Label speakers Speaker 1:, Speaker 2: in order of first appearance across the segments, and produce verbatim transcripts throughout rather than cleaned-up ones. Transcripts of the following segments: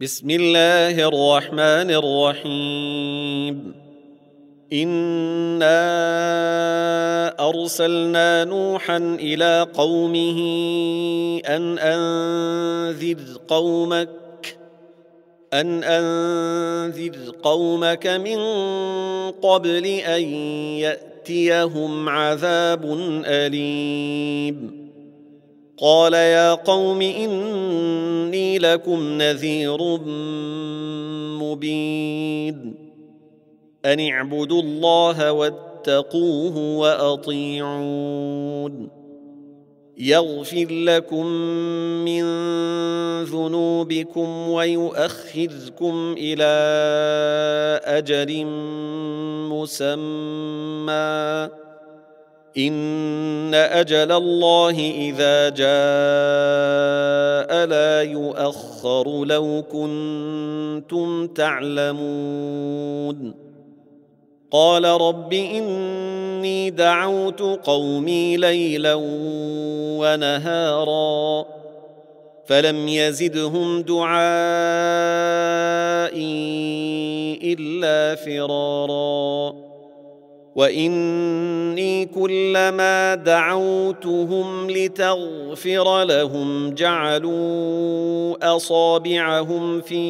Speaker 1: بسم الله الرحمن الرحيم. إنا أرسلنا نوحا إلى قومه أن أنذر قومك أن أنذر قومك من قبل أن يأتيهم عذاب أليم. قال يا قوم إني لكم نذير مبين أن اعبدوا الله واتقوه وأطيعون يغفر لكم من ذنوبكم ويؤخركم إلى أجل مسمى إن أجل الله إذا جاء لا يؤخر لو كنتم تعلمون. قال رب إني دعوت قومي ليلا ونهارا فلم يزدهم دعائي إلا فرارا وإني كلما دعوتهم لتغفر لهم جعلوا أصابعهم في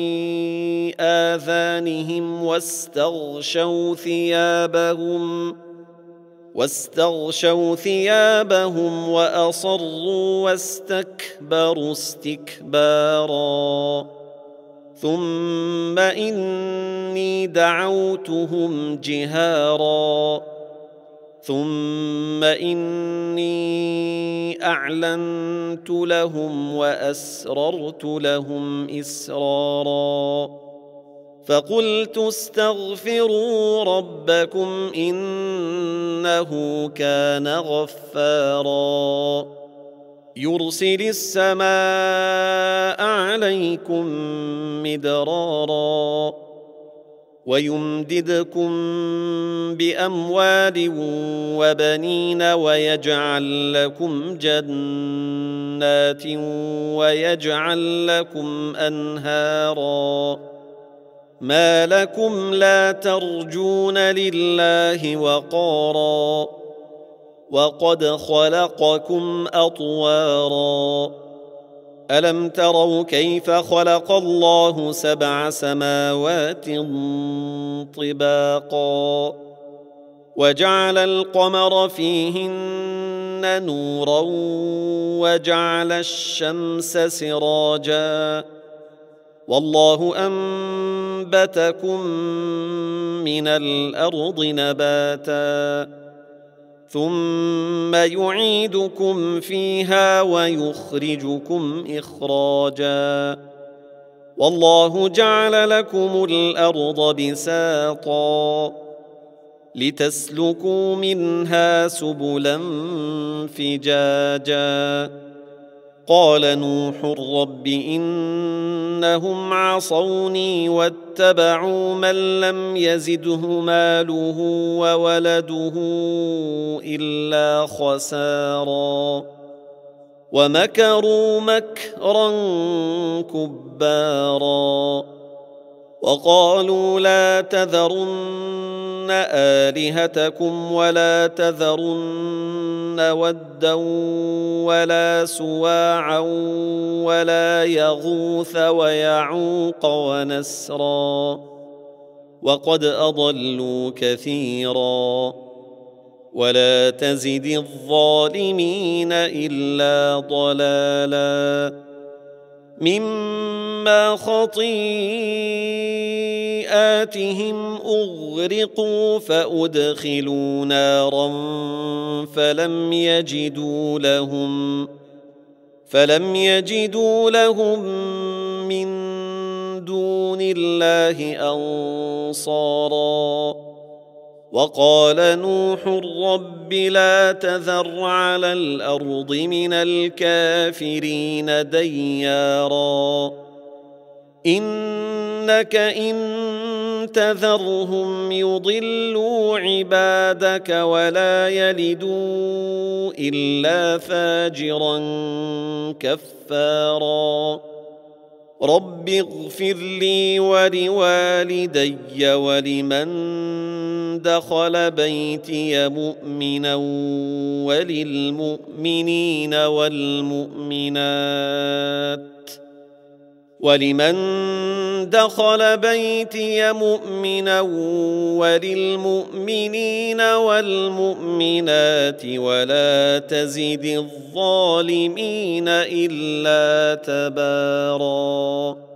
Speaker 1: آذانهم واستغشوا ثيابهم واستغشوا ثيابهم وأصروا واستكبروا استكبارا ثم إني دعوتهم جهارا ثم إني أعلنت لهم وأسررت لهم إسرارا فقلت استغفروا ربكم إنه كان غفارا يرسل السماء عليكم مدرارا ويمددكم بأموال وبنين ويجعل لكم جنات ويجعل لكم أنهارا ما لكم لا ترجون لله وقارا وقد خلقكم أطوارا ألم تروا كيف خلق الله سبع سماوات طباقا وجعل القمر فيهن نورا وجعل الشمس سراجا والله أنبتكم من الأرض نباتا ثم يعيدكم فيها ويخرجكم إخراجا والله جعل لكم الأرض بساطا لتسلكوا منها سبلا فجاجا قال نوح رب إنهم عصوني واتبعوا من لم يزده ماله وولده إلا خسارا ومكروا مكرا كبارا وقالوا لا تذرن آلهتكم ولا تذرن ودا ولا سواعا ولا يغوث ويعوق ونسرا وقد أضلوا كثيرا ولا تزد الظالمين إلا ضلالا مما خطيئاتهم أغرقوا فأدخلوا نارا فلم يجدوا لهم فلم يجدوا لهم من دون الله أنصارا وقال نوح رب لا تذر على الأرض من الكافرين ديارا إنك إن تذرهم يضلوا عبادك ولا يلدوا إلا فاجرا كفارا رب اغفر لي ولوالدي ولمن دخل بيتي مؤمنا وللمؤمنين والمؤمنات ولمن دخل بيتي مؤمنا وللمؤمنين والمؤمنات ولا تزد الظالمين إلا تباراً.